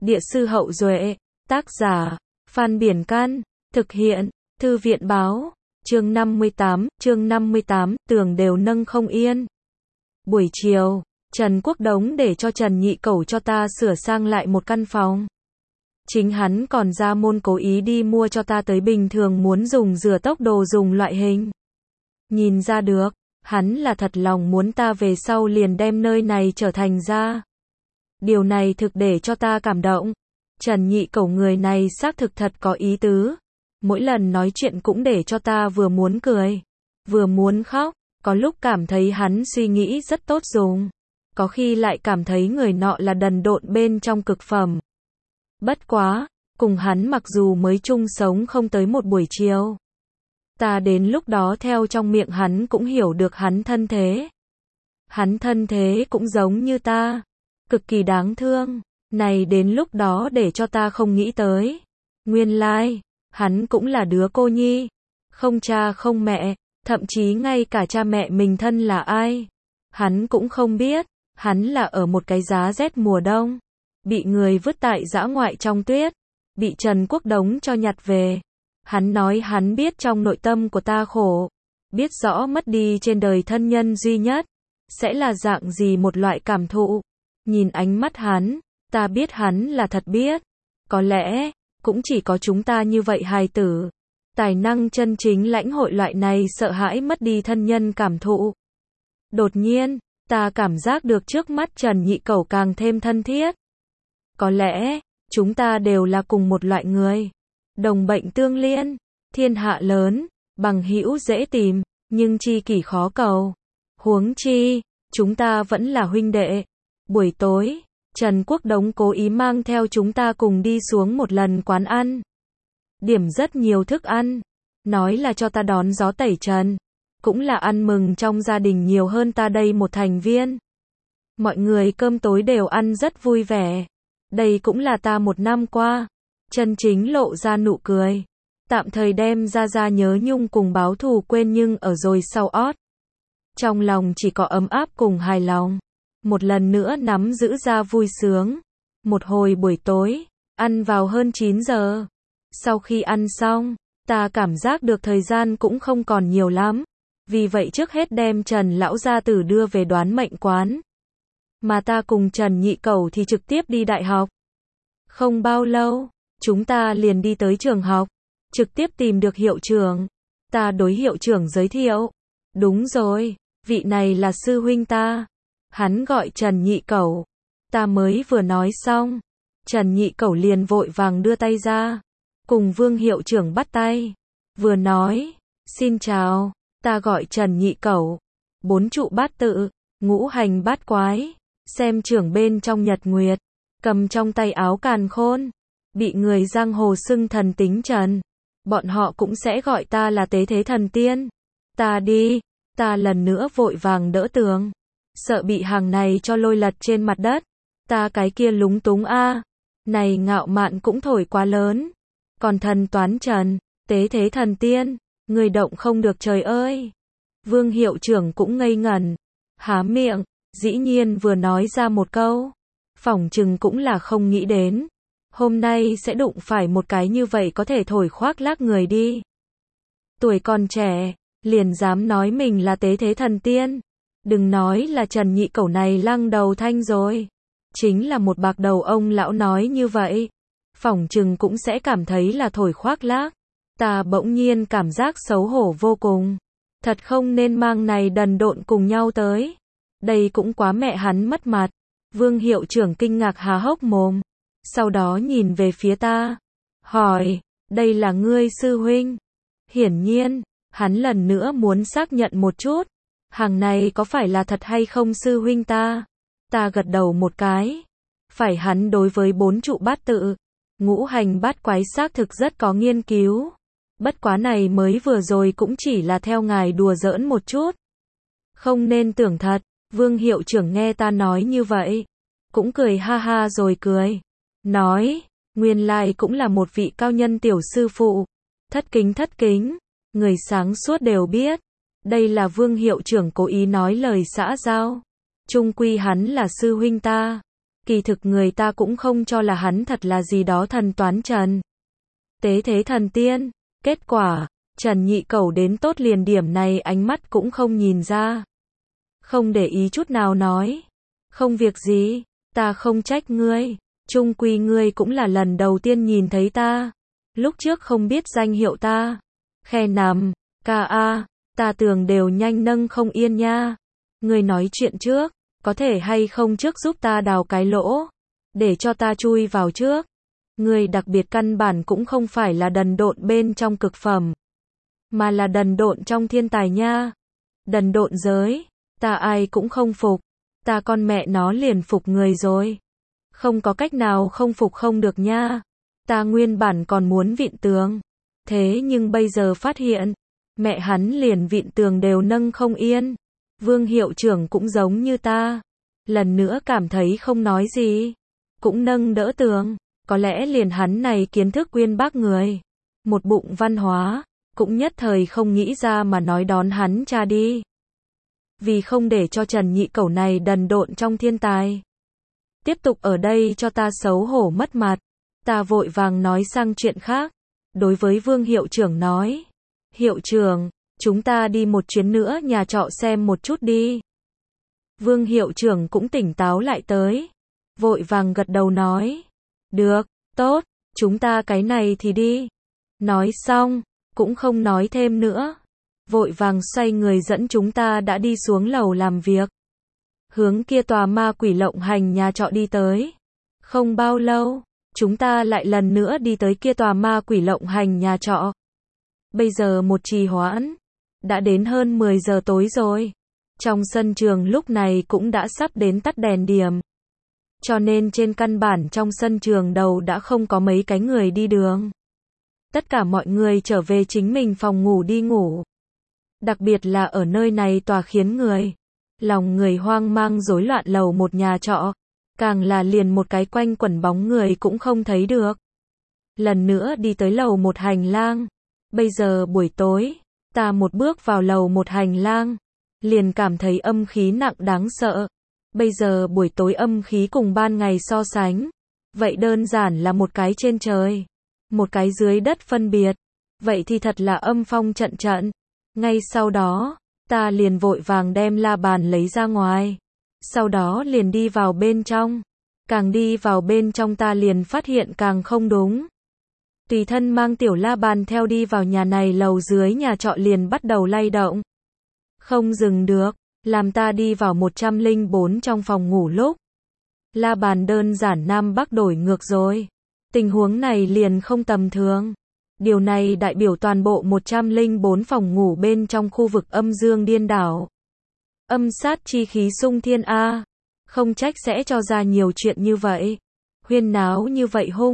Địa sư Hậu Duệ, tác giả, Phan Biển Can, thực hiện, Thư viện báo, chương 58, tường đều nâng không yên. Buổi chiều, Trần Quốc Đống để cho Trần Nhị Cẩu cho ta sửa sang lại một căn phòng. Chính hắn còn ra môn cố ý đi mua cho ta tới bình thường muốn dùng rửa tóc đồ dùng loại hình. Nhìn ra được, hắn là thật lòng muốn ta về sau liền đem nơi này trở thành ra. Điều này thực để cho ta cảm động. Trần Nhị Cẩu người này xác thực thật có ý tứ. Mỗi lần nói chuyện cũng để cho ta vừa muốn cười, vừa muốn khóc. Có lúc cảm thấy hắn suy nghĩ rất tốt dùng. Có khi lại cảm thấy người nọ là đần độn bên trong cực phẩm. Bất quá, cùng hắn mặc dù mới chung sống không tới một buổi chiều. Ta đến lúc đó theo trong miệng hắn cũng hiểu được hắn thân thế. Hắn thân thế cũng giống như ta. Cực kỳ đáng thương. Này đến lúc đó để cho ta không nghĩ tới. Nguyên lai, hắn cũng là đứa cô nhi. Không cha không mẹ. Thậm chí ngay cả cha mẹ mình thân là ai. Hắn cũng không biết. Hắn là ở một cái giá rét mùa đông. Bị người vứt tại dã ngoại trong tuyết. Bị Trần Quốc Đống cho nhặt về. Hắn nói hắn biết trong nội tâm của ta khổ. Biết rõ mất đi trên đời thân nhân duy nhất. Sẽ là dạng gì một loại cảm thụ. Nhìn ánh mắt hắn, ta biết hắn là thật biết. Có lẽ, cũng chỉ có chúng ta như vậy hài tử. Tài năng chân chính lãnh hội loại này sợ hãi mất đi thân nhân cảm thụ. Đột nhiên, ta cảm giác được trước mắt Trần Nhị Cẩu càng thêm thân thiết. Có lẽ, chúng ta đều là cùng một loại người. Đồng bệnh tương liên, thiên hạ lớn, bằng hữu dễ tìm, nhưng tri kỷ khó cầu. Huống chi, chúng ta vẫn là huynh đệ. Buổi tối, Trần Quốc Đống cố ý mang theo chúng ta cùng đi xuống một lần quán ăn. Điểm rất nhiều thức ăn. Nói là cho ta đón gió tẩy trần. Cũng là ăn mừng trong gia đình nhiều hơn ta đây một thành viên. Mọi người cơm tối đều ăn rất vui vẻ. Đây cũng là ta một năm qua. Chân chính lộ ra nụ cười. Tạm thời đem ra nhớ nhung cùng báo thù quên nhưng ở rồi sau ót. Trong lòng chỉ có ấm áp cùng hài lòng. Một lần nữa nắm giữ ra vui sướng. Một hồi buổi tối, ăn vào hơn 9 giờ. Sau khi ăn xong, ta cảm giác được thời gian cũng không còn nhiều lắm. Vì vậy trước hết đem Trần Lão gia tử đưa về đoán mệnh quán. Mà ta cùng Trần Nhị Cẩu thì trực tiếp đi đại học. Không bao lâu, chúng ta liền đi tới trường học. Trực tiếp tìm được hiệu trưởng. Ta đối hiệu trưởng giới thiệu. Đúng rồi, vị này là sư huynh ta. Hắn gọi Trần Nhị Cẩu. Ta mới vừa nói xong. Trần Nhị Cẩu liền vội vàng đưa tay ra. Cùng Vương hiệu trưởng bắt tay. Vừa nói, xin chào, ta gọi Trần Nhị Cẩu. 4 trụ bát tự, ngũ hành bát quái. Xem trưởng bên trong nhật nguyệt. Cầm trong tay áo càn khôn. Bị người giang hồ xưng thần tính Trần. Bọn họ cũng sẽ gọi ta là tế thế thần tiên. Ta đi, ta lần nữa vội vàng đỡ tường. Sợ bị hàng này cho lôi lật trên mặt đất. Ta cái kia lúng túng a. Này ngạo mạn cũng thổi quá lớn. Còn thần toán Trần, tế thế thần tiên, người động không được trời ơi. Vương hiệu trưởng cũng ngây ngẩn. Há miệng, dĩ nhiên vừa nói ra một câu. Phỏng chừng cũng là không nghĩ đến. Hôm nay sẽ đụng phải một cái như vậy có thể thổi khoác lác người đi. Tuổi còn trẻ, liền dám nói mình là tế thế thần tiên. Đừng nói là Trần Nhị Cẩu này lăng đầu thanh rồi. Chính là một bạc đầu ông lão nói như vậy. Phỏng chừng cũng sẽ cảm thấy là thổi khoác lác. Ta bỗng nhiên cảm giác xấu hổ vô cùng. Thật không nên mang này đần độn cùng nhau tới. Đây cũng quá mẹ hắn mất mặt. Vương hiệu trưởng kinh ngạc há hốc mồm. Sau đó nhìn về phía ta. Hỏi, đây là ngươi sư huynh. Hiển nhiên, hắn lần nữa muốn xác nhận một chút. Hàng này có phải là thật hay không sư huynh ta? Ta gật đầu một cái. Phải hắn đối với 4 trụ bát tự. Ngũ hành bát quái xác thực rất có nghiên cứu. Bất quá này mới vừa rồi cũng chỉ là theo ngài đùa giỡn một chút. Không nên tưởng thật. Vương hiệu trưởng nghe ta nói như vậy. Cũng cười ha ha rồi cười. Nói, nguyên lai cũng là một vị cao nhân tiểu sư phụ. Thất kính. Người sáng suốt đều biết. Đây là Vương hiệu trưởng cố ý nói lời xã giao. Chung quy hắn là sư huynh ta. Kỳ thực người ta cũng không cho là hắn thật là gì đó thần toán Trần tế thế thần tiên. Kết quả, Trần Nhị Cẩu đến tốt liền điểm này ánh mắt cũng không nhìn ra. Không để ý chút nào nói. Không việc gì, ta không trách ngươi. Chung quy ngươi cũng là lần đầu tiên nhìn thấy ta. Lúc trước không biết danh hiệu ta. Khe nằm, ca a, ta tưởng đều nhanh nâng không yên nha. Ngươi nói chuyện trước, có thể hay không trước giúp ta đào cái lỗ, để cho ta chui vào trước. Ngươi đặc biệt căn bản cũng không phải là đần độn bên trong cực phẩm, mà là đần độn trong thiên tài nha. Đần độn giới, ta ai cũng không phục, ta con mẹ nó liền phục người rồi. Không có cách nào không phục không được nha. Ta nguyên bản còn muốn vịn tường, thế nhưng bây giờ phát hiện, mẹ hắn liền vịn tường đều nâng không yên. Vương hiệu trưởng cũng giống như ta, lần nữa cảm thấy không nói gì, cũng nâng đỡ tường. Có lẽ liền hắn này kiến thức uyên bác người, một bụng văn hóa, cũng nhất thời không nghĩ ra mà nói đón hắn cha đi. Vì không để cho Trần Nhị Cẩu này đần độn trong thiên tài tiếp tục ở đây cho ta xấu hổ mất mặt, ta vội vàng nói sang chuyện khác. Đối với Vương hiệu trưởng nói, hiệu trưởng, chúng ta đi một chuyến nữa nhà trọ xem một chút đi. Vương hiệu trưởng cũng tỉnh táo lại tới, vội vàng gật đầu nói, được, tốt, chúng ta cái này thì đi. Nói xong, cũng không nói thêm nữa, vội vàng xoay người dẫn chúng ta đã đi xuống lầu làm việc, hướng kia tòa ma quỷ lộng hành nhà trọ đi tới. Không bao lâu, chúng ta lại lần nữa đi tới kia tòa ma quỷ lộng hành nhà trọ. Bây giờ một trì hoãn, đã đến hơn 10 giờ tối rồi. Trong sân trường lúc này cũng đã sắp đến tắt đèn điểm. Cho nên trên căn bản trong sân trường đầu đã không có mấy cái người đi đường. Tất cả mọi người trở về chính mình phòng ngủ đi ngủ. Đặc biệt là ở nơi này tòa khiến lòng người hoang mang rối loạn lầu một nhà trọ, càng là liền một cái quanh quẩn bóng người cũng không thấy được. Lần nữa đi tới lầu một hành lang. Bây giờ buổi tối, ta một bước vào lầu một hành lang, liền cảm thấy âm khí nặng đáng sợ. Bây giờ buổi tối âm khí cùng ban ngày so sánh, vậy đơn giản là một cái trên trời, một cái dưới đất phân biệt. Vậy thì thật là âm phong trận trận. Ngay sau đó, ta liền vội vàng đem la bàn lấy ra ngoài. Sau đó liền đi vào bên trong. Càng đi vào bên trong ta liền phát hiện càng không đúng. Tùy thân mang tiểu la bàn theo đi vào nhà này lầu dưới nhà trọ liền bắt đầu lay động. Không dừng được, làm ta đi vào 104 trong phòng ngủ lúc. La bàn đơn giản Nam Bắc đổi ngược rồi. Tình huống này liền không tầm thường. Điều này đại biểu toàn bộ 104 phòng ngủ bên trong khu vực âm dương điên đảo. Âm sát chi khí xung thiên A. Không trách sẽ cho ra nhiều chuyện như vậy. Huyên náo như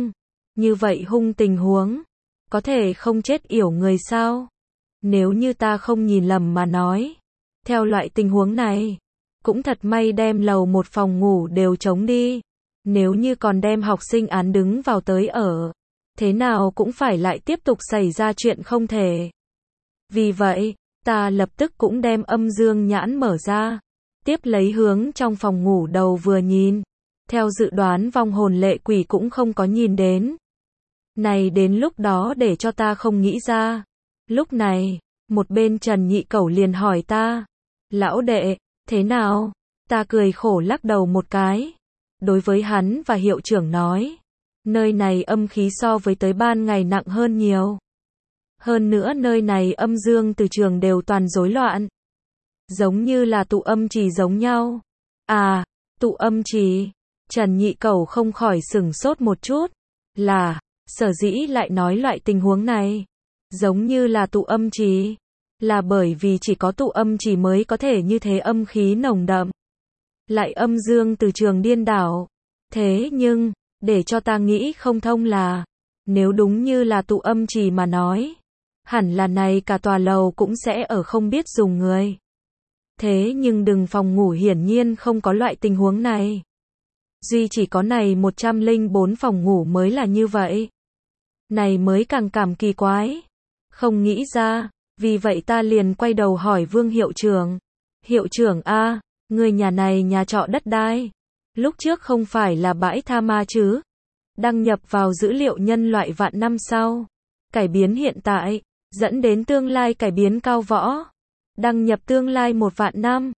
vậy hung tình huống. Có thể không chết yểu người sao? Nếu như ta không nhìn lầm mà nói. Theo loại tình huống này, cũng thật may đem lầu một phòng ngủ đều trống đi. Nếu như còn đem học sinh án đứng vào tới ở, thế nào cũng phải lại tiếp tục xảy ra chuyện không thể. Vì vậy, ta lập tức cũng đem âm dương nhãn mở ra, tiếp lấy hướng trong phòng ngủ đầu vừa nhìn. Theo dự đoán vong hồn lệ quỷ cũng không có nhìn đến. Này đến lúc đó để cho ta không nghĩ ra. Lúc này, một bên Trần Nhị Cẩu liền hỏi ta, lão đệ, thế nào? Ta cười khổ lắc đầu một cái. Đối với hắn và hiệu trưởng nói, nơi này âm khí so với tới ban ngày nặng hơn nhiều. Hơn nữa nơi này âm dương từ trường đều toàn rối loạn. Giống như là tụ âm trì giống nhau. À, tụ âm trì. Trần Nhị Cẩu không khỏi sửng sốt một chút. Là, sở dĩ lại nói loại tình huống này. Giống như là tụ âm trì. Là bởi vì chỉ có tụ âm trì mới có thể như thế âm khí nồng đậm. Lại âm dương từ trường điên đảo. Thế nhưng, để cho ta nghĩ không thông là, nếu đúng như là tụ âm trì mà nói, hẳn là này cả tòa lầu cũng sẽ ở không biết dùng người. Thế nhưng đừng phòng ngủ hiển nhiên không có loại tình huống này. Duy chỉ có này 104 phòng ngủ mới là như vậy. Này mới càng cảm kỳ quái. Không nghĩ ra, vì vậy ta liền quay đầu hỏi Vương hiệu trưởng. Hiệu trưởng A, người nhà này nhà trọ đất đai. Lúc trước không phải là bãi tha ma chứ? Đăng nhập vào dữ liệu nhân loại vạn năm sau. Cải biến hiện tại, dẫn đến tương lai cải biến cao võ. Đăng nhập tương lai 1 vạn năm.